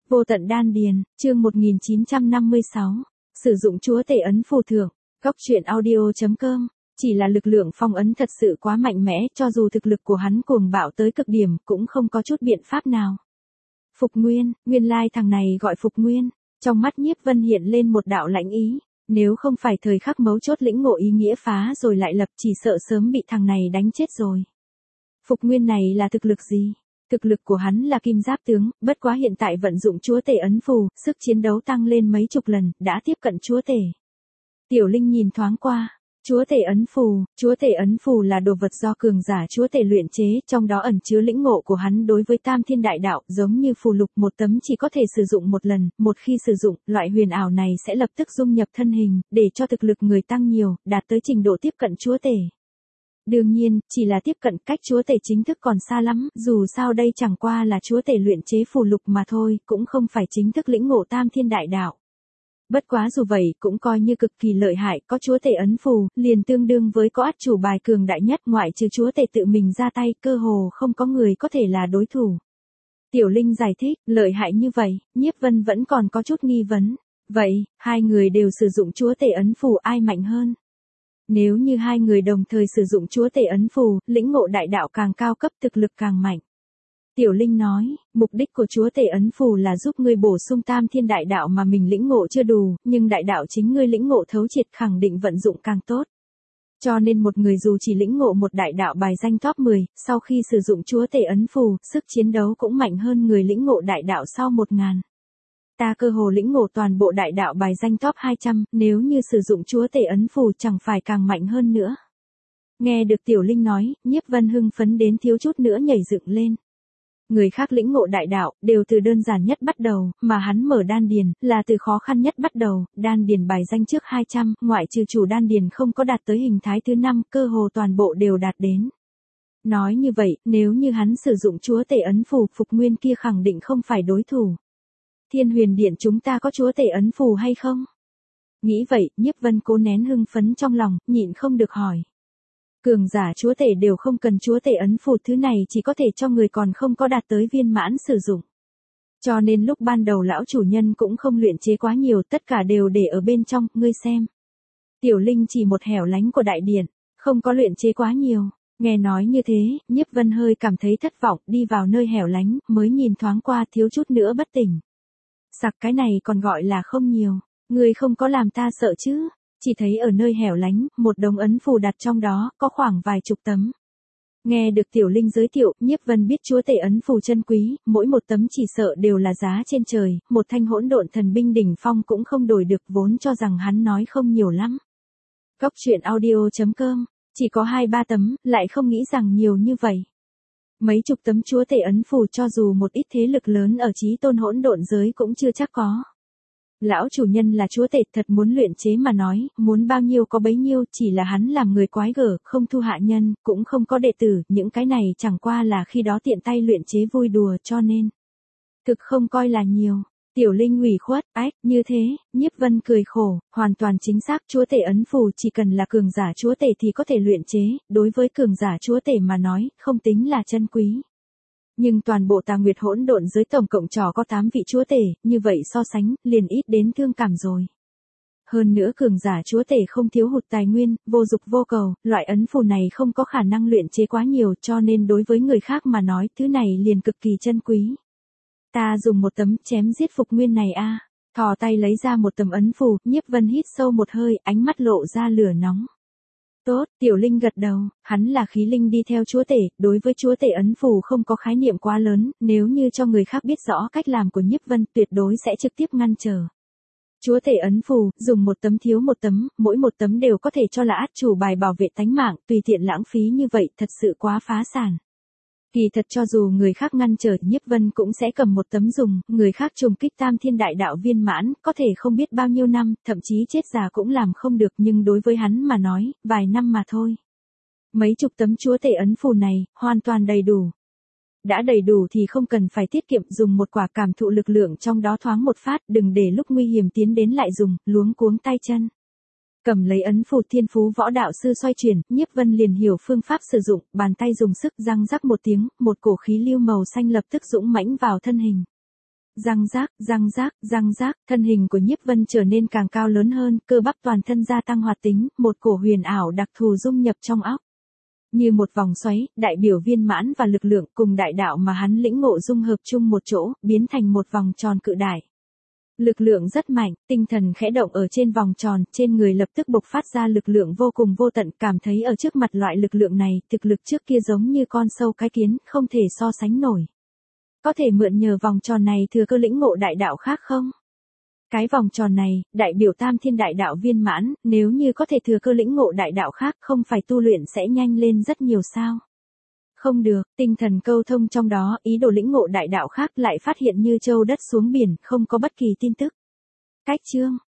Vô tận đan điền, chương 1956. Sử dụng chúa tể ấn phù thưởng. Góc truyện audio.com. Chỉ là lực lượng phong ấn thật sự quá mạnh mẽ, cho dù thực lực của hắn cuồng bạo tới cực điểm, cũng không có chút biện pháp nào. Phục Nguyên, nguyên lai thằng này gọi Phục Nguyên. Trong mắt Nhiếp Vân hiện lên một đạo lãnh ý. Nếu không phải thời khắc mấu chốt lĩnh ngộ ý nghĩa phá rồi lại lập, chỉ sợ sớm bị thằng này đánh chết rồi. Phục Nguyên này là thực lực gì? Thực lực của hắn là kim giáp tướng, bất quá hiện tại vận dụng chúa tể ấn phù, sức chiến đấu tăng lên mấy chục lần, đã tiếp cận chúa tể. Tiểu Linh nhìn thoáng qua, chúa tể ấn phù là đồ vật do cường giả chúa tể luyện chế, trong đó ẩn chứa lĩnh ngộ của hắn đối với tam thiên đại đạo, giống như phù lục một tấm chỉ có thể sử dụng một lần, một khi sử dụng, loại huyền ảo này sẽ lập tức dung nhập thân hình, để cho thực lực người tăng nhiều, đạt tới trình độ tiếp cận chúa tể. Đương nhiên, chỉ là tiếp cận, cách chúa tể chính thức còn xa lắm, dù sao đây chẳng qua là chúa tể luyện chế phù lục mà thôi, cũng không phải chính thức lĩnh ngộ tam thiên đại đạo. Bất quá dù vậy, cũng coi như cực kỳ lợi hại, có chúa tể ấn phù, liền tương đương với có át chủ bài cường đại nhất, ngoại trừ chúa tể tự mình ra tay, cơ hồ không có người có thể là đối thủ. Tiểu Linh giải thích, lợi hại như vậy, Nhiếp Vân vẫn còn có chút nghi vấn. Vậy, hai người đều sử dụng chúa tể ấn phù, ai mạnh hơn? Nếu như hai người đồng thời sử dụng chúa tể ấn phù, lĩnh ngộ đại đạo càng cao cấp, thực lực càng mạnh. Tiểu Linh nói, mục đích của chúa tể ấn phù là giúp ngươi bổ sung tam thiên đại đạo mà mình lĩnh ngộ chưa đủ, nhưng đại đạo chính ngươi lĩnh ngộ thấu triệt, khẳng định vận dụng càng tốt. Cho nên một người dù chỉ lĩnh ngộ một đại đạo bài danh top 10, sau khi sử dụng chúa tể ấn phù, sức chiến đấu cũng mạnh hơn người lĩnh ngộ đại đạo sau 1000. Ta cơ hồ lĩnh ngộ toàn bộ đại đạo bài danh top 200, nếu như sử dụng chúa tể ấn phù chẳng phải càng mạnh hơn nữa. Nghe được Tiểu Linh nói, Nhiếp Vân hưng phấn đến thiếu chút nữa nhảy dựng lên. Người khác lĩnh ngộ đại đạo, đều từ đơn giản nhất bắt đầu, mà hắn mở đan điền, là từ khó khăn nhất bắt đầu, đan điền bài danh trước 200, ngoại trừ chủ đan điền không có đạt tới hình thái thứ 5, cơ hồ toàn bộ đều đạt đến. Nói như vậy, nếu như hắn sử dụng chúa tể ấn phù, Phục Nguyên kia khẳng định không phải đối thủ. Thiên Huyền Điện chúng ta có chúa tể ấn phù hay không? Nghĩ vậy, Nhiếp Vân cố nén hưng phấn trong lòng, nhịn không được hỏi. Cường giả chúa tể đều không cần chúa tể ấn phù, thứ này chỉ có thể cho người còn không có đạt tới viên mãn sử dụng. Cho nên lúc ban đầu lão chủ nhân cũng không luyện chế quá nhiều, tất cả đều để ở bên trong, ngươi xem. Tiểu Linh chỉ một hẻo lánh của đại điện, không có luyện chế quá nhiều. Nghe nói như thế, Nhiếp Vân hơi cảm thấy thất vọng, đi vào nơi hẻo lánh, mới nhìn thoáng qua thiếu chút nữa bất tỉnh. Sặc, cái này còn gọi là không nhiều, ngươi không có làm ta sợ chứ? Chỉ thấy ở nơi hẻo lánh, một đống ấn phù đặt trong đó, có khoảng vài chục tấm. Nghe được Tiểu Linh giới thiệu, Nhiếp Vân biết chúa tể ấn phù chân quý, mỗi một tấm chỉ sợ đều là giá trên trời, một thanh hỗn độn thần binh đỉnh phong cũng không đổi được, vốn cho rằng hắn nói không nhiều lắm. Góc truyện audio.com, chỉ có 2-3 tấm, lại không nghĩ rằng nhiều như vậy. Mấy chục tấm chúa tể ấn phù cho dù một ít thế lực lớn ở chí tôn hỗn độn giới cũng chưa chắc có. Lão chủ nhân là chúa tể, thật muốn luyện chế mà nói, muốn bao nhiêu có bấy nhiêu, chỉ là hắn làm người quái gở, không thu hạ nhân, cũng không có đệ tử, những cái này chẳng qua là khi đó tiện tay luyện chế vui đùa, cho nên thực không coi là nhiều. Tiểu Linh ủy khuất, ách, như thế, Nhiếp Vân cười khổ, hoàn toàn chính xác, chúa tể ấn phù chỉ cần là cường giả chúa tể thì có thể luyện chế, đối với cường giả chúa tể mà nói, không tính là chân quý. Nhưng toàn bộ Tà Nguyệt hỗn độn giới tổng cộng trò có 8 vị chúa tể, như vậy so sánh, liền ít đến thương cảm rồi. Hơn nữa cường giả chúa tể không thiếu hụt tài nguyên, vô dục vô cầu, loại ấn phù này không có khả năng luyện chế quá nhiều, cho nên đối với người khác mà nói, thứ này liền cực kỳ chân quý. Ta dùng một tấm chém giết Phục Nguyên này a. Thò tay lấy ra một tấm ấn phù, Nhiếp Vân hít sâu một hơi, ánh mắt lộ ra lửa nóng. Tốt, Tiểu Linh gật đầu, hắn là khí linh đi theo chúa tể, đối với chúa tể ấn phù không có khái niệm quá lớn, nếu như cho người khác biết rõ cách làm của Nhiếp Vân, tuyệt đối sẽ trực tiếp ngăn trở. Chúa tể ấn phù, dùng một tấm thiếu một tấm, mỗi một tấm đều có thể cho là át chủ bài bảo vệ tánh mạng, tùy tiện lãng phí như vậy, thật sự quá phá sản. Kỳ thật cho dù người khác ngăn trở, Nhiếp Vân cũng sẽ cầm một tấm dùng, người khác trùng kích tam thiên đại đạo viên mãn, có thể không biết bao nhiêu năm, thậm chí chết già cũng làm không được, nhưng đối với hắn mà nói, vài năm mà thôi. Mấy chục tấm chúa tể ấn phù này, hoàn toàn đầy đủ. Đã đầy đủ thì không cần phải tiết kiệm, dùng một quả cảm thụ lực lượng trong đó thoáng một phát, đừng để lúc nguy hiểm tiến đến lại dùng, luống cuống tay chân. Cầm lấy ấn phù, thiên phú võ đạo sư xoay chuyển, Nhiếp Vân liền hiểu phương pháp sử dụng, bàn tay dùng sức, răng rắc một tiếng, một cổ khí lưu màu xanh lập tức dũng mãnh vào thân hình. Răng rác, thân hình của Nhiếp Vân trở nên càng cao lớn hơn, cơ bắp toàn thân gia tăng hoạt tính, một cổ huyền ảo đặc thù dung nhập trong óc. Như một vòng xoáy, đại biểu viên mãn và lực lượng cùng đại đạo mà hắn lĩnh ngộ dung hợp chung một chỗ, biến thành một vòng tròn cự đại. Lực lượng rất mạnh, tinh thần khẽ động ở trên vòng tròn, trên người lập tức bộc phát ra lực lượng vô cùng vô tận, cảm thấy ở trước mặt loại lực lượng này, thực lực trước kia giống như con sâu cái kiến, không thể so sánh nổi. Có thể mượn nhờ vòng tròn này thừa cơ lĩnh ngộ đại đạo khác không? Cái vòng tròn này, đại biểu tam thiên đại đạo viên mãn, nếu như có thể thừa cơ lĩnh ngộ đại đạo khác không phải tu luyện sẽ nhanh lên rất nhiều sao? Không được, tinh thần câu thông trong đó, ý đồ lĩnh ngộ đại đạo khác lại phát hiện như châu đất xuống biển, không có bất kỳ tin tức. Cách chương